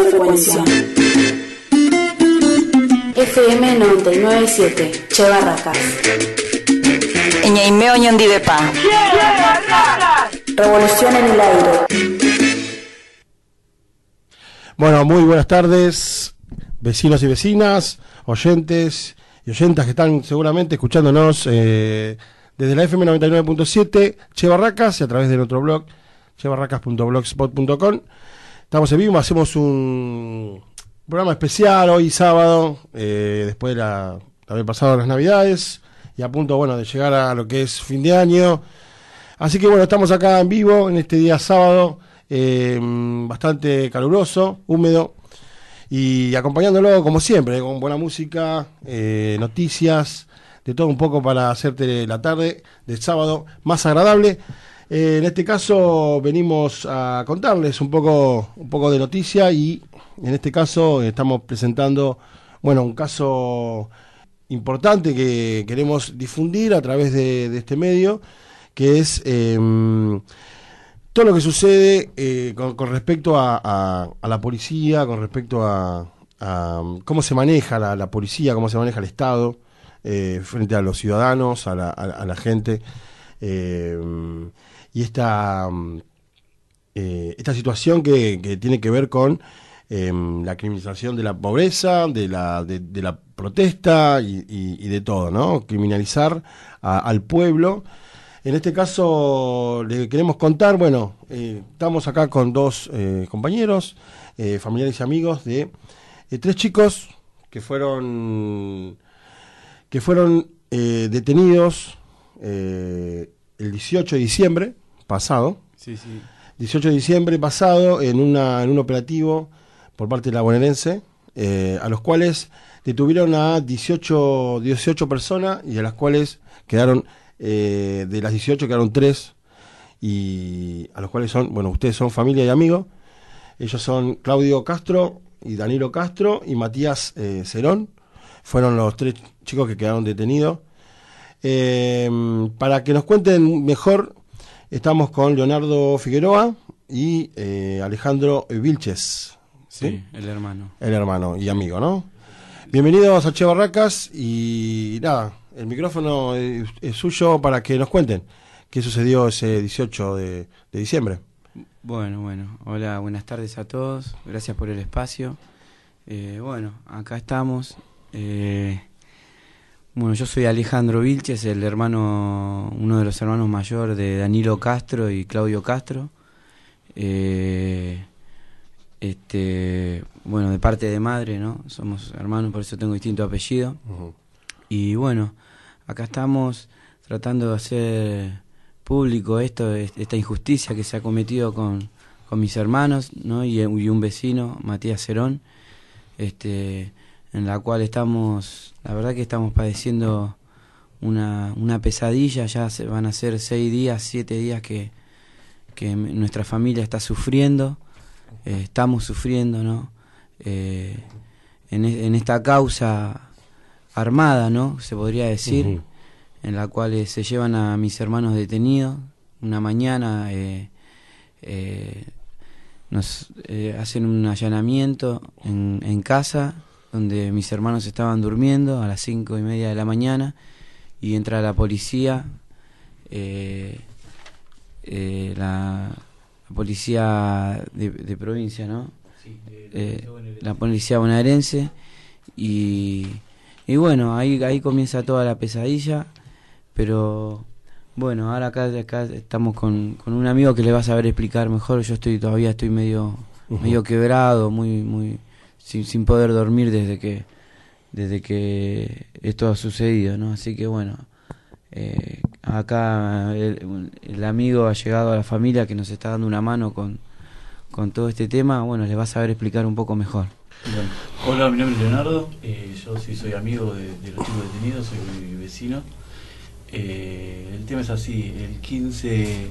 frecuencia. FM 99.7, Che Barracas. Ñaimeo Ñondidepa. Revolución en el aire. Bueno, muy buenas tardes, vecinos y vecinas, oyentes y oyentas que están seguramente escuchándonos desde la FM 99.7, Che Barracas, y a través de nuestro blog, chebarracas.blogspot.com. Estamos en vivo, hacemos un programa especial hoy sábado, después de haber pasado las Navidades, y a punto, bueno, de llegar a lo que es fin de año. Así que bueno, estamos acá en vivo en este día sábado, bastante caluroso, húmedo, y acompañándolo como siempre, con buena música, noticias, de todo un poco para hacerte la tarde del sábado más agradable. En este caso venimos a contarles un poco de noticia, y en este caso estamos presentando, bueno, un caso importante que queremos difundir a través de este medio, que es todo lo que sucede con respecto a la policía, con respecto a cómo se maneja la policía, cómo se maneja el Estado frente a los ciudadanos, a la gente, y esta situación que tiene que ver con la criminalización de la pobreza, de la protesta y de todo, ¿no? Criminalizar al pueblo. En este caso le queremos contar, bueno, estamos acá con dos compañeros, familiares y amigos de tres chicos que fueron detenidos el 18 de diciembre pasado. Sí. 18 de diciembre pasado en un operativo por parte de la bonaerense, a los cuales detuvieron a 18 personas, y a las cuales quedaron, de las 18 quedaron 3, y a los cuales son, bueno, ustedes son familia y amigos. Ellos son Claudio Castro y Danilo Castro y Matías Cerón. Fueron los 3 chicos que quedaron detenidos. Para que nos cuenten mejor, estamos con Leonardo Figueroa y Alejandro Vilches. Sí, el hermano. El hermano y amigo, ¿no? Bienvenidos a Che Barracas, y nada, el micrófono es suyo para que nos cuenten qué sucedió ese 18 de diciembre. Bueno, hola, buenas tardes a todos, gracias por el espacio. Bueno, acá estamos. Bueno, yo soy Alejandro Vilches, uno de los hermanos mayores de Danilo Castro y Claudio Castro. Bueno, de parte de madre, ¿no? Somos hermanos, por eso tengo distinto apellido. Uh-huh. Y bueno, acá estamos tratando de hacer público esta injusticia que se ha cometido con mis hermanos, ¿no? Y un vecino, Matías Cerón, en la cual la verdad que estamos padeciendo una pesadilla. Ya van a ser 7 días que nuestra familia está sufriendo, estamos sufriendo, ¿no? En esta causa armada, ¿no? Se podría decir, uh-huh, en la cual se llevan a mis hermanos detenidos. Una mañana nos hacen un allanamiento en casa, donde mis hermanos estaban durmiendo a las 5:30 de la mañana, y entra la policía, la policía de provincia, ¿no? Sí, la policía bonaerense, y bueno, ahí comienza toda la pesadilla. Pero bueno, ahora acá estamos con un amigo que le va a saber explicar mejor. Yo todavía estoy medio quebrado, muy sin poder dormir desde que esto ha sucedido, ¿no? Así que bueno, acá el amigo ha llegado a la familia, que nos está dando una mano con todo este tema. Bueno, les va a saber explicar un poco mejor. Bueno, hola, mi nombre es Leonardo, yo sí soy amigo de los chicos detenidos, soy vecino. El tema es así, el 15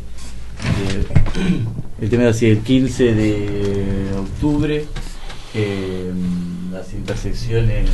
de octubre, en las intersecciones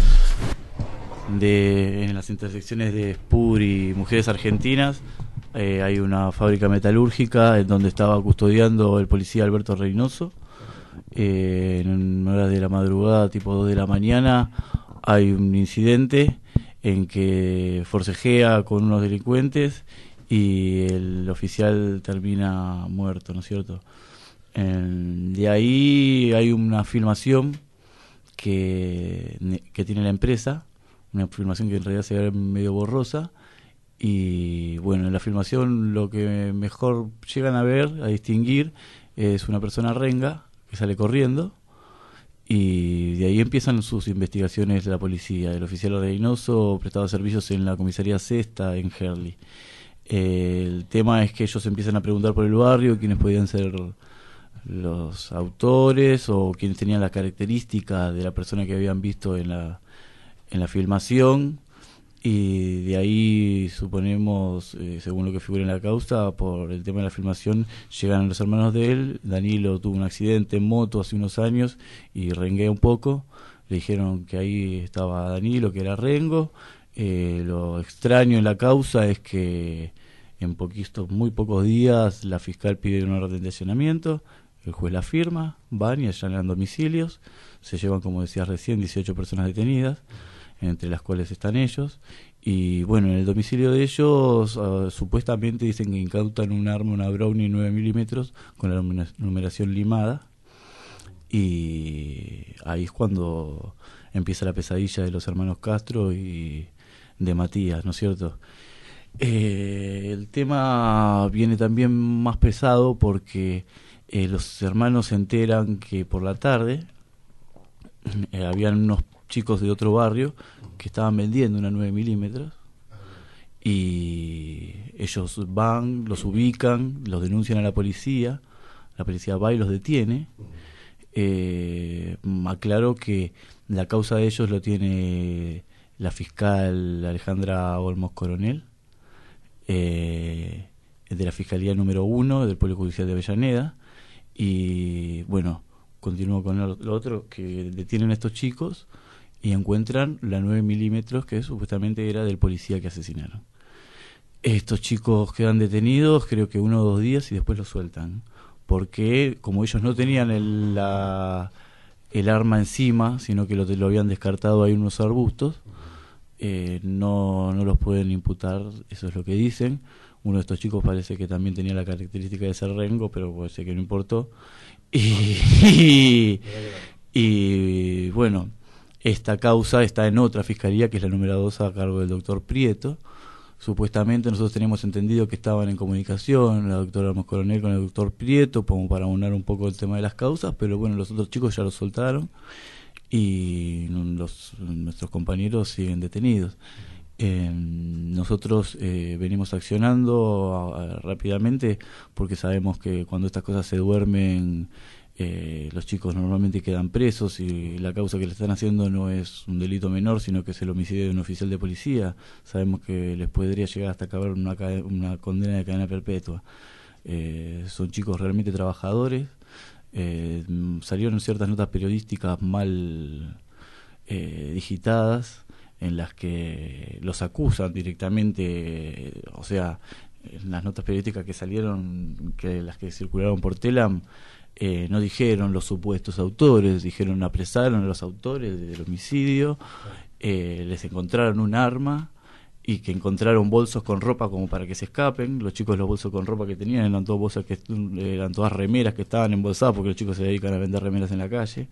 de Spur y Mujeres Argentinas, hay una fábrica metalúrgica en donde estaba custodiando el policía Alberto Reynoso. en horas de la madrugada, tipo 2 de la mañana, hay un incidente en que forcejea con unos delincuentes y el oficial termina muerto, ¿no es cierto? De ahí hay una filmación que tiene la empresa, una filmación que en realidad se ve medio borrosa, y bueno, en la filmación lo que mejor llegan a ver, a distinguir, es una persona renga que sale corriendo, y de ahí empiezan sus investigaciones de la policía. El oficial Reynoso prestaba servicios en la comisaría Sexta en Herli. El tema es que ellos empiezan a preguntar por el barrio quiénes podían ser los autores o quienes tenían las características de la persona que habían visto en la filmación, y de ahí suponemos, según lo que figura en la causa, por el tema de la filmación llegan los hermanos de él. Danilo tuvo un accidente en moto hace unos años y renguea un poco, le dijeron que ahí estaba Danilo, que era Rengo. Lo extraño en la causa es que en muy pocos días la fiscal pide una orden de allanamiento, el juez la firma, van y allanan domicilios, se llevan, como decías recién, 18 personas detenidas, entre las cuales están ellos, y bueno, en el domicilio de ellos supuestamente dicen que incautan un arma, una Brownie 9 milímetros con la numeración limada, y ahí es cuando empieza la pesadilla de los hermanos Castro y de Matías, ¿no es cierto? El tema viene también más pesado porque los hermanos se enteran que por la tarde habían unos chicos de otro barrio que estaban vendiendo una 9 milímetros, y ellos van, los ubican, los denuncian a la policía va y los detiene. Aclaro que la causa de ellos lo tiene la fiscal Alejandra Olmos Coronel, de la Fiscalía número 1 del Poder Judicial de Avellaneda. Y bueno, continúo con lo otro, que detienen a estos chicos y encuentran la 9 milímetros que supuestamente era del policía que asesinaron. Estos chicos quedan detenidos, creo que 1 o 2 días, y después los sueltan, porque como ellos no tenían el arma encima, sino que lo habían descartado ahí en unos arbustos, no los pueden imputar, eso es lo que dicen. Uno de estos chicos parece que también tenía la característica de ser rengo, pero parece que no importó. Y bueno, esta causa está en otra fiscalía, que es la número 2, a cargo del doctor Prieto. Supuestamente nosotros tenemos entendido que estaban en comunicación la doctora Olmos Coronel con el doctor Prieto, como para aunar un poco el tema de las causas, pero bueno, los otros chicos ya los soltaron y nuestros compañeros siguen detenidos. Nosotros venimos accionando rápidamente, porque sabemos que cuando estas cosas se duermen, los chicos normalmente quedan presos, y la causa que le están haciendo no es un delito menor, sino que es el homicidio de un oficial de policía. Sabemos que les podría llegar hasta acabar una condena de cadena perpetua. Son chicos realmente trabajadores. Salieron ciertas notas periodísticas mal digitadas, en las que los acusan directamente, o sea, en las notas periodísticas que salieron, las que circularon por Telam, no dijeron los supuestos autores, dijeron apresaron a los autores del homicidio, les encontraron un arma, y que encontraron bolsos con ropa como para que se escapen. Los chicos, los bolsos con ropa que tenían eran todas remeras que estaban embolsadas, porque los chicos se dedican a vender remeras en la calle.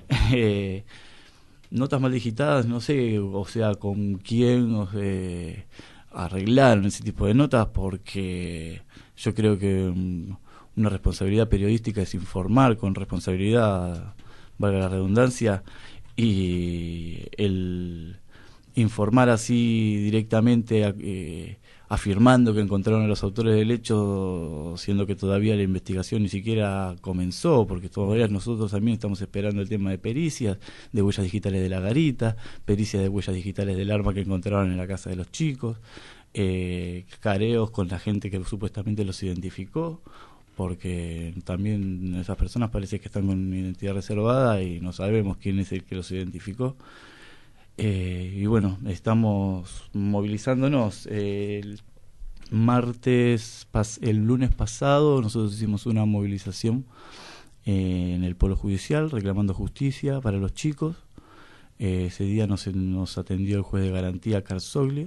Notas mal digitadas, no sé, o sea, con quién arreglaron ese tipo de notas, porque yo creo que una responsabilidad periodística es informar con responsabilidad, valga la redundancia, y el informar así directamente, afirmando que encontraron a los autores del hecho, siendo que todavía la investigación ni siquiera comenzó, porque todavía nosotros también estamos esperando el tema de pericias, de huellas digitales de la garita, pericias de huellas digitales del arma que encontraron en la casa de los chicos, careos con la gente que supuestamente los identificó, porque también esas personas parece que están con identidad reservada y no sabemos quién es el que los identificó. Y bueno, estamos movilizándonos. El lunes pasado nosotros hicimos una movilización en el Polo Judicial reclamando justicia para los chicos. Ese día nos atendió el juez de garantía, Carzoglio,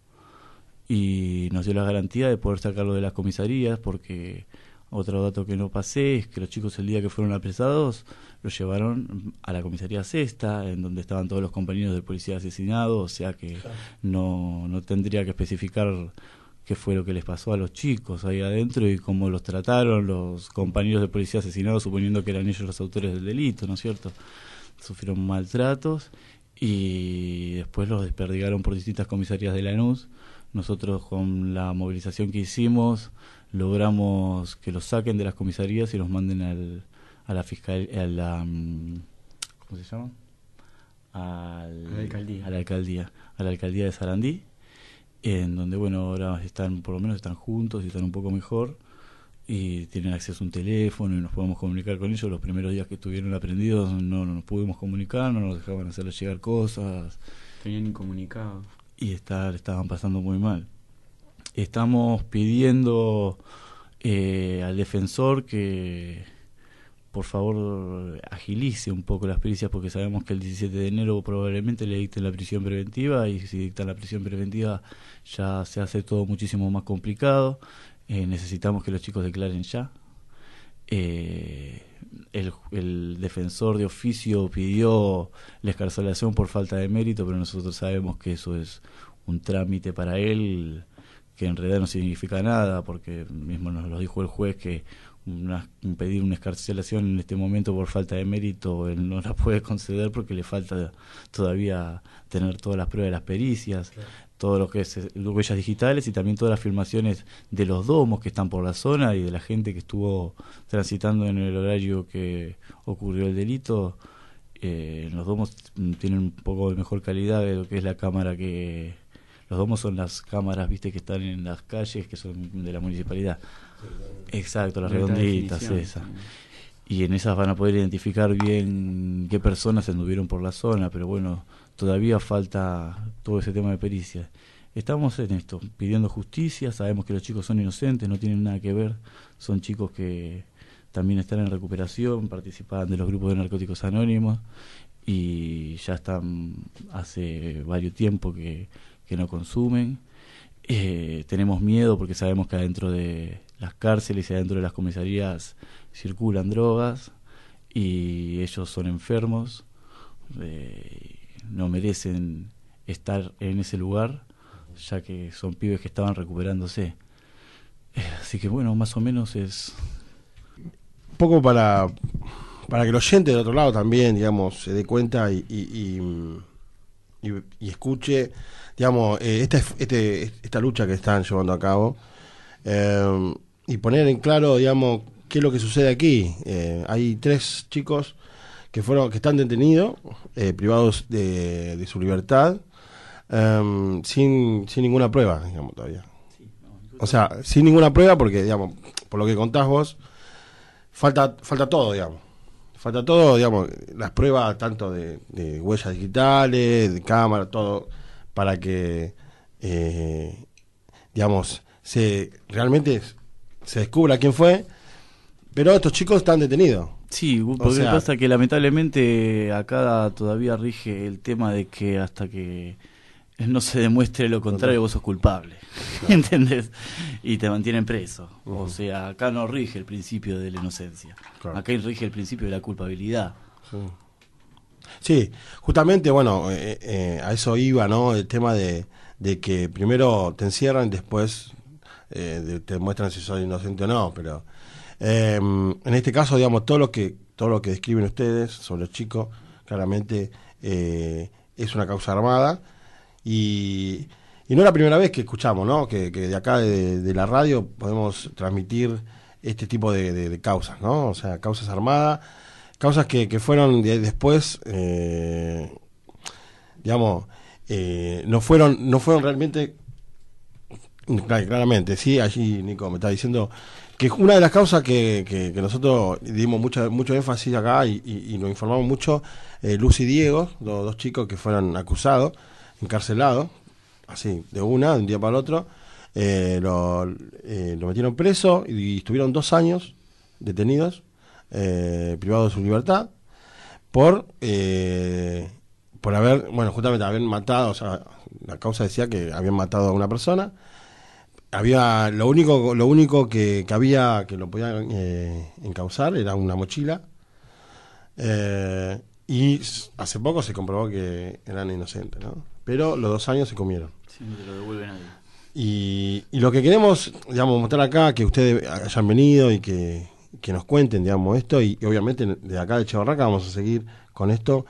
y nos dio la garantía de poder sacarlo de las comisarías, porque otro dato que no pasé es que los chicos el día que fueron apresados los llevaron a la comisaría Sexta, en donde estaban todos los compañeros del policía asesinado, o sea que no tendría que especificar qué fue lo que les pasó a los chicos ahí adentro y cómo los trataron los compañeros del policía asesinado, suponiendo que eran ellos los autores del delito, ¿no es cierto? Sufrieron maltratos y después los desperdigaron por distintas comisarías de Lanús. Nosotros, con la movilización que hicimos, logramos que los saquen de las comisarías y los manden a la fiscalía, ¿cómo se llama? A la alcaldía de Sarandí, en donde, bueno, ahora por lo menos están juntos y están un poco mejor y tienen acceso a un teléfono y nos podemos comunicar con ellos. Los primeros días que estuvieron aprendidos no nos pudimos comunicar, no nos dejaban hacerles llegar cosas. Tenían incomunicados. Y estaban pasando muy mal. Estamos pidiendo al defensor que por favor agilice un poco las pericias, porque sabemos que el 17 de enero probablemente le dicten la prisión preventiva, y si dictan la prisión preventiva ya se hace todo muchísimo más complicado. Necesitamos que los chicos declaren ya. El defensor de oficio pidió la excarcelación por falta de mérito, pero nosotros sabemos que eso es un trámite para él que en realidad no significa nada, porque mismo nos lo dijo el juez que pedir una excarcelación en este momento por falta de mérito él no la puede conceder, porque le falta todavía tener todas las pruebas de las pericias, claro, todo lo que es huellas digitales y también todas las filmaciones de los domos que están por la zona y de la gente que estuvo transitando en el horario que ocurrió el delito. Los domos tienen un poco de mejor calidad de lo que es la cámara que... Los domos son las cámaras, viste, que están en las calles, que son de la municipalidad. Exacto, las redonditas, esas. Y en esas van a poder identificar bien qué personas anduvieron por la zona, pero bueno, todavía falta todo ese tema de pericia. Estamos en esto, pidiendo justicia. Sabemos que los chicos son inocentes, no tienen nada que ver. Son chicos que también están en recuperación, participaban de los grupos de narcóticos anónimos y ya están hace varios tiempo que no consumen. Tenemos miedo porque sabemos que adentro de las cárceles y adentro de las comisarías circulan drogas y ellos son enfermos, no merecen estar en ese lugar, ya que son pibes que estaban recuperándose. Así que bueno, más o menos es... Un poco para que el oyente del otro lado también, digamos, se dé cuenta y escuche, digamos, esta lucha que están llevando a cabo, y poner en claro, digamos, qué es lo que sucede aquí. Hay 3 chicos que están detenidos, privados de su libertad, sin ninguna prueba, digamos, todavía. O sea, sin ninguna prueba, porque, digamos, por lo que contás vos, falta todo, digamos. Falta todo, digamos, las pruebas tanto de huellas digitales, de cámara, todo, para que, digamos, realmente se descubra quién fue, pero estos chicos están detenidos. Sí, porque pasa que lamentablemente acá todavía rige el tema de que hasta que no se demuestre lo contrario vos sos culpable, claro. ¿Entendés? Y te mantienen preso. O sea, acá no rige el principio de la inocencia, claro. Acá rige el principio de la culpabilidad. Sí, justamente, bueno, a eso iba, ¿no? El tema de que primero te encierran y después te muestran si sos inocente o no, pero en este caso, digamos, todo lo que describen ustedes sobre los chicos, claramente es una causa armada. Y no es la primera vez que escuchamos, ¿no? Que de acá, de la radio, podemos transmitir este tipo de causas, ¿no? O sea, causas armadas, causas que fueron después, digamos, no fueron realmente, claramente, sí, allí Nico me está diciendo que una de las causas que nosotros dimos mucho énfasis acá y nos informamos mucho, Luz y Diego, los 2 chicos que fueron acusados, encarcelados, así, de un día para el otro, lo metieron preso y estuvieron 2 años detenidos privado de su libertad por haber, bueno, justamente habían matado, o sea, la causa decía que habían matado a una persona. Había lo único que había que lo podían encausar era una mochila, y hace poco se comprobó que eran inocentes, ¿no? Pero los 2 años se comieron. Sí, no te lo devuelve nadie. Y lo que queremos, digamos, mostrar acá, que ustedes hayan venido y que nos cuenten, digamos, esto, y obviamente de acá de Che Barraca vamos a seguir con esto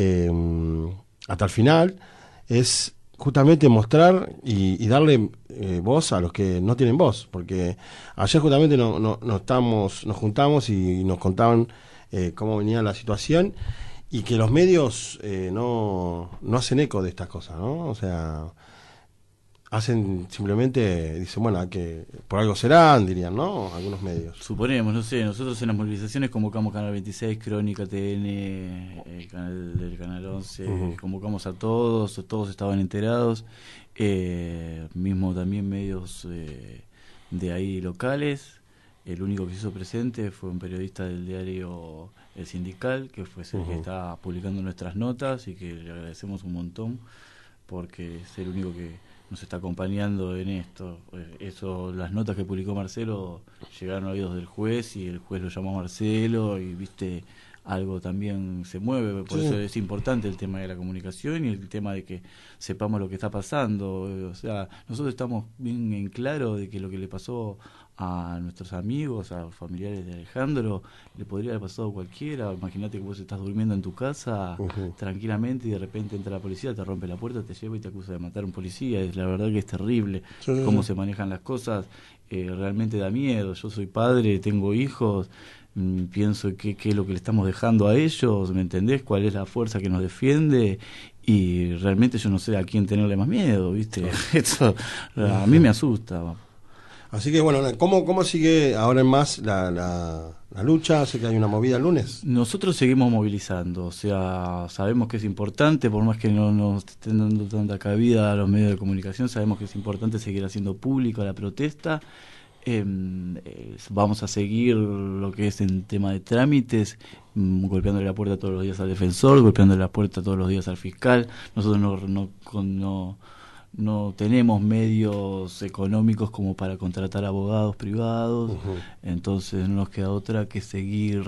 hasta el final, es justamente mostrar y darle voz a los que no tienen voz, porque ayer justamente nos juntamos y nos contaban cómo venía la situación, y que los medios no hacen eco de estas cosas, ¿no? O sea, hacen simplemente, dicen, bueno, que por algo serán, dirían, ¿no? Algunos medios. Suponemos, no sé, nosotros en las movilizaciones convocamos Canal 26, Crónica, TN, el canal del Canal 11, convocamos a todos estaban enterados, mismo también medios de ahí locales. El único que se hizo presente fue un periodista del diario El Sindical, que fue el que está publicando nuestras notas, y que le agradecemos un montón, porque es el único que nos está acompañando en esto. Las notas que publicó Marcelo llegaron a oídos del juez, y el juez lo llamó a Marcelo, y viste, algo también se mueve. Por eso es importante el tema de la comunicación y el tema de que sepamos lo que está pasando. O sea, nosotros estamos bien en claro de que lo que le pasó a nuestros amigos, a los familiares de Alejandro, le podría haber pasado a cualquiera. Imagínate que vos estás durmiendo en tu casa tranquilamente, y de repente entra la policía, te rompe la puerta, te lleva y te acusa de matar a un policía. La verdad que es terrible cómo se manejan las cosas. Realmente da miedo. Yo soy padre, tengo hijos, pienso qué es lo que le estamos dejando a ellos, ¿me entendés? ¿Cuál es la fuerza que nos defiende? Y realmente yo no sé a quién tenerle más miedo, ¿viste? Esto a mí me asusta. Así que bueno, ¿cómo sigue ahora en más la lucha? Sé que hay una movida el lunes. Nosotros seguimos movilizando, o sea, sabemos que es importante, por más que no nos estén dando tanta cabida a los medios de comunicación, sabemos que es importante seguir haciendo pública la protesta. Vamos a seguir lo que es en tema de trámites, golpeándole la puerta todos los días al defensor, golpeándole la puerta todos los días al fiscal. Nosotros no tenemos medios económicos como para contratar abogados privados, entonces no nos queda otra que seguir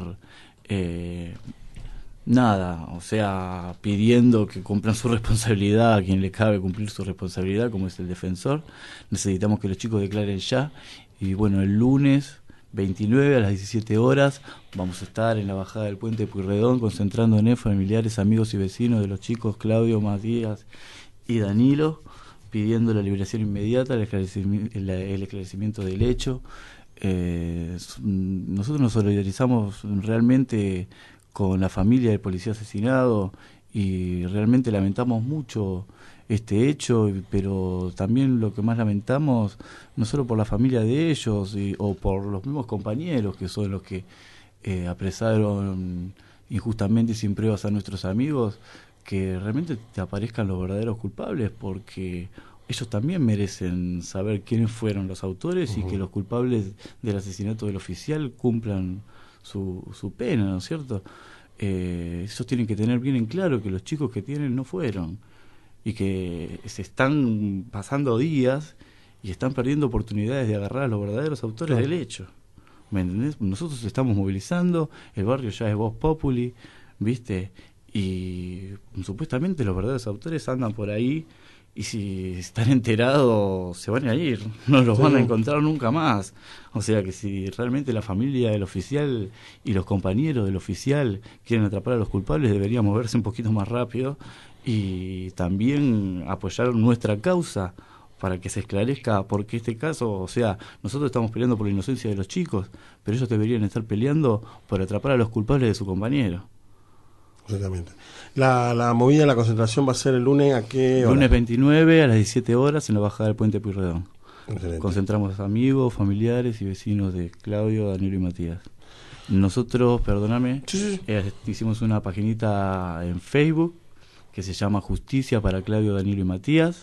o sea, pidiendo que cumplan su responsabilidad, a quien le cabe cumplir su responsabilidad, como es el defensor. Necesitamos que los chicos declaren ya. Y bueno, el lunes 29 a las 17 horas vamos a estar en la bajada del puente de Pueyrredón, concentrando en familiares, amigos y vecinos de los chicos Claudio, Matías y Danilo, pidiendo la liberación inmediata, el esclarecimiento del hecho. Nosotros nos solidarizamos realmente con la familia del policía asesinado, y realmente lamentamos mucho este hecho, pero también lo que más lamentamos, no solo por la familia de ellos o por los mismos compañeros, que son los que apresaron injustamente y sin pruebas a nuestros amigos, que realmente te aparezcan los verdaderos culpables, porque ellos también merecen saber quiénes fueron los autores y que los culpables del asesinato del oficial cumplan su pena, ¿no es cierto? Ellos tienen que tener bien en claro que los chicos que tienen no fueron, y que se están pasando días y están perdiendo oportunidades de agarrar a los verdaderos autores del hecho. ¿Me entendés? Nosotros estamos movilizando, el barrio ya es Voz Populi, ¿viste? Y supuestamente los verdaderos autores andan por ahí, y si están enterados se van a ir, no los van a encontrar nunca más. O sea que si realmente la familia del oficial y los compañeros del oficial quieren atrapar a los culpables, deberíamos verse un poquito más rápido y también apoyar nuestra causa para que se esclarezca, porque este caso, o sea, nosotros estamos peleando por la inocencia de los chicos, pero ellos deberían estar peleando por atrapar a los culpables de su compañero. Exactamente. La movida, la concentración va a ser el lunes, ¿a qué hora? Lunes 29 a las 17 horas en la bajada del puente Pueyrredón. Excelente. Concentramos amigos, familiares y vecinos de Claudio, Danilo y Matías. Nosotros, perdóname, hicimos una paginita en Facebook que se llama Justicia para Claudio, Danilo y Matías.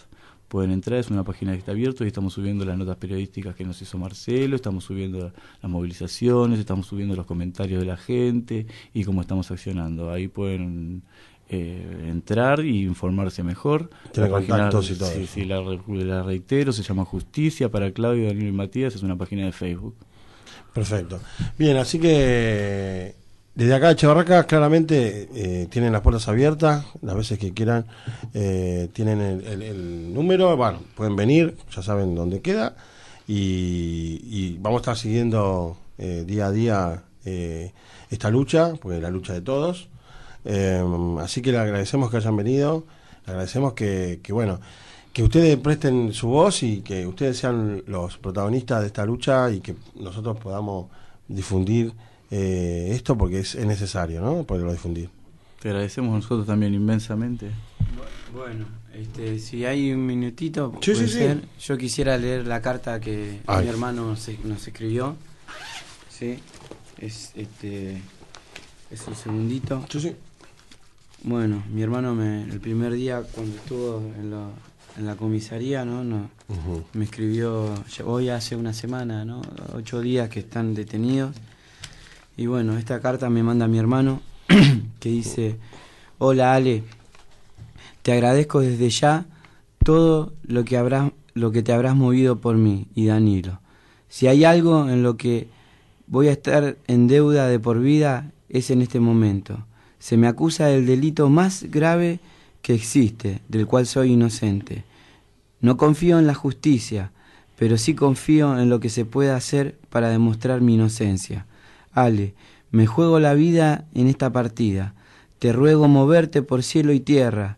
pueden entrar. Es una página que está abierta y estamos subiendo las notas periodísticas que nos hizo Marcelo, estamos subiendo las movilizaciones, estamos subiendo los comentarios de la gente y cómo estamos accionando. Ahí pueden entrar y informarse mejor. Tiene contactos y todo. Sí, la reitero, se llama Justicia para Claudio, Danilo y Matías, es una página de Facebook. Perfecto. Bien, así que desde acá de Chebarracas claramente tienen las puertas abiertas, las veces que quieran, tienen el número, bueno, pueden venir, ya saben dónde queda, y vamos a estar siguiendo día a día esta lucha, porque es la lucha de todos. Así que le agradecemos que hayan venido, le agradecemos que bueno, que ustedes presten su voz y que ustedes sean los protagonistas de esta lucha y que nosotros podamos difundir esto porque es necesario, ¿no? Poderlo difundir. Te agradecemos nosotros también inmensamente. Bueno, si hay un minutito, Sí, puede sí, ser. sí. Yo quisiera leer la carta que mi hermano nos escribió. Sí, es un segundito. Sí, sí. Bueno, mi hermano el primer día cuando estuvo en la comisaría, ¿no? Uh-huh. Me escribió hoy hace una semana, ¿no? 8 días que están detenidos. Y bueno, esta carta me manda mi hermano que dice: hola Ale, te agradezco desde ya todo lo que te habrás movido por mí y Danilo. Si hay algo en lo que voy a estar en deuda de por vida es en este momento. Se me acusa del delito más grave que existe, del cual soy inocente. No confío en la justicia, pero sí confío en lo que se pueda hacer para demostrar mi inocencia. Ale, me juego la vida en esta partida. Te ruego moverte por cielo y tierra.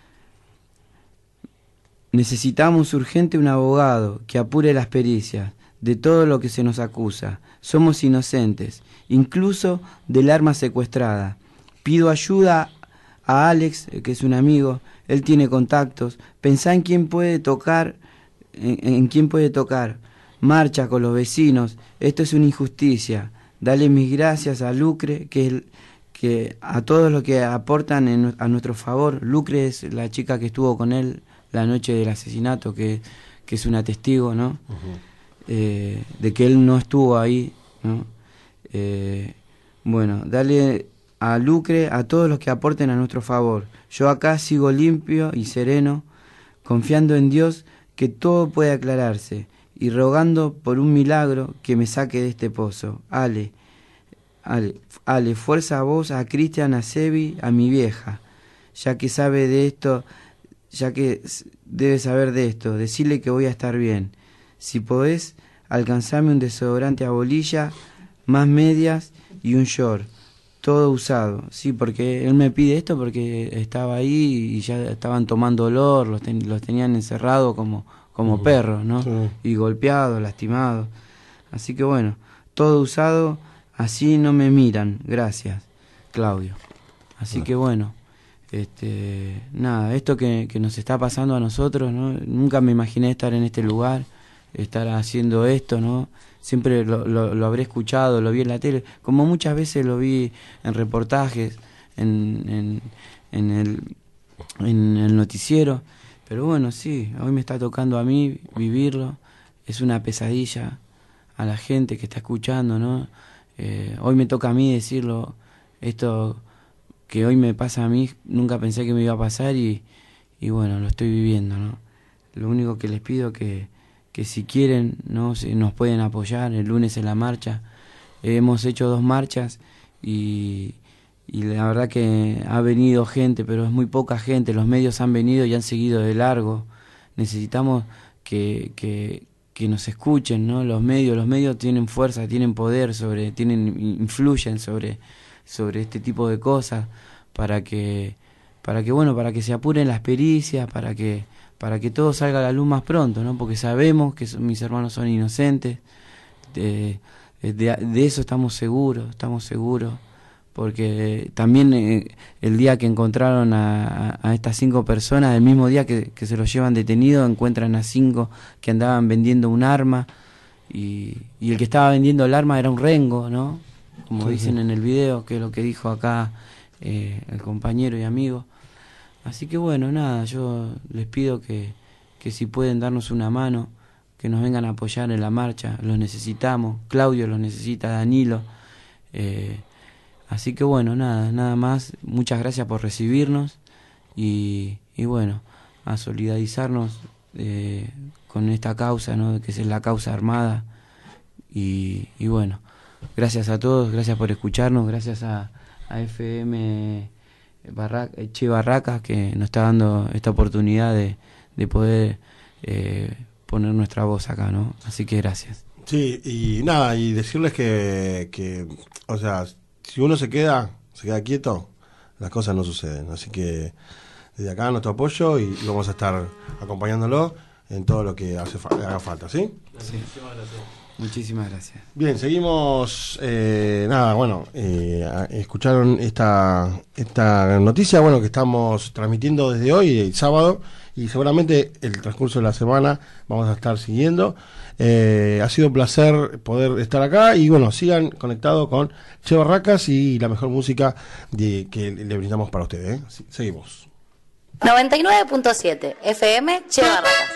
Necesitamos urgente un abogado que apure las pericias de todo lo que se nos acusa. Somos inocentes, incluso del arma secuestrada. Pido ayuda a Alex, que es un amigo, él tiene contactos. Pensá en quién puede tocar, en quién puede tocar. Marcha con los vecinos, esto es una injusticia. Dale mis gracias a Lucre, que a todos los que aportan a nuestro favor. Lucre es la chica que estuvo con él la noche del asesinato, que es una testigo, ¿no? Uh-huh. De que él no estuvo ahí, ¿no? Bueno, dale a Lucre, a todos los que aporten a nuestro favor. Yo acá sigo limpio y sereno, confiando en Dios que todo puede aclararse y rogando por un milagro que me saque de este pozo. Ale, fuerza a vos, a Cristian, a Sebi, a mi vieja, ya que sabe de esto, ya que debe saber de esto, decirle que voy a estar bien. Si podés, alcanzarme un desodorante a bolilla, más medias y un short. Todo usado, sí, porque él me pide esto porque estaba ahí y ya estaban tomando olor, los tenían encerrados como perros, ¿no? Sí. Y golpeados, lastimados. Así que bueno, todo usado, así no me miran, gracias, Claudio. Así que bueno, nada, esto que nos está pasando a nosotros, ¿no? Nunca me imaginé estar en este lugar, estar haciendo esto, ¿no? Siempre lo habré escuchado, lo vi en la tele, como muchas veces lo vi en reportajes, en el noticiero, pero bueno, sí, hoy me está tocando a mí vivirlo, es una pesadilla a la gente que está escuchando, ¿no? Hoy me toca a mí decirlo, esto que hoy me pasa a mí, nunca pensé que me iba a pasar y bueno, lo estoy viviendo, ¿no? Lo único que les pido que si quieren, ¿no? Si nos pueden apoyar el lunes en la marcha. Hemos hecho 2 marchas y la verdad que ha venido gente, pero es muy poca gente. Los medios han venido y han seguido de largo. Necesitamos que nos escuchen, ¿no? Los medios tienen fuerza, tienen poder, influyen sobre este tipo de cosas para que se apuren las pericias, para que todo salga a la luz más pronto, ¿no? Porque sabemos que mis hermanos son inocentes, de eso estamos seguros, porque también el día que encontraron a estas 5 personas, el mismo día que se los llevan detenidos, encuentran a 5 que andaban vendiendo un arma, y el que estaba vendiendo el arma era un rengo, ¿no? Como dicen en el video, que es lo que dijo acá el compañero y amigo. Así que bueno, nada, yo les pido que que si pueden darnos una mano, que nos vengan a apoyar en la marcha, los necesitamos, Claudio los necesita, Danilo, así que bueno, nada más, muchas gracias por recibirnos y bueno, a solidarizarnos con esta causa, ¿no? Que es la causa armada y bueno, gracias a todos, gracias por escucharnos, gracias a FM Che Barracas que nos está dando esta oportunidad de poder poner nuestra voz acá, ¿no? Así que gracias. Sí, y nada, y decirles que o sea, si uno se queda quieto, las cosas no suceden. Así que desde acá nuestro apoyo y vamos a estar acompañándolo en todo lo que haga falta, ¿sí? Sí. Muchísimas gracias. Bien, seguimos. Escucharon esta noticia, bueno, que estamos transmitiendo desde hoy, el sábado, y seguramente el transcurso de la semana vamos a estar siguiendo. Ha sido un placer poder estar acá y bueno, sigan conectados con Che Barracas y la mejor música que le brindamos para ustedes, ¿eh? Seguimos. 99.7 FM Che Barracas.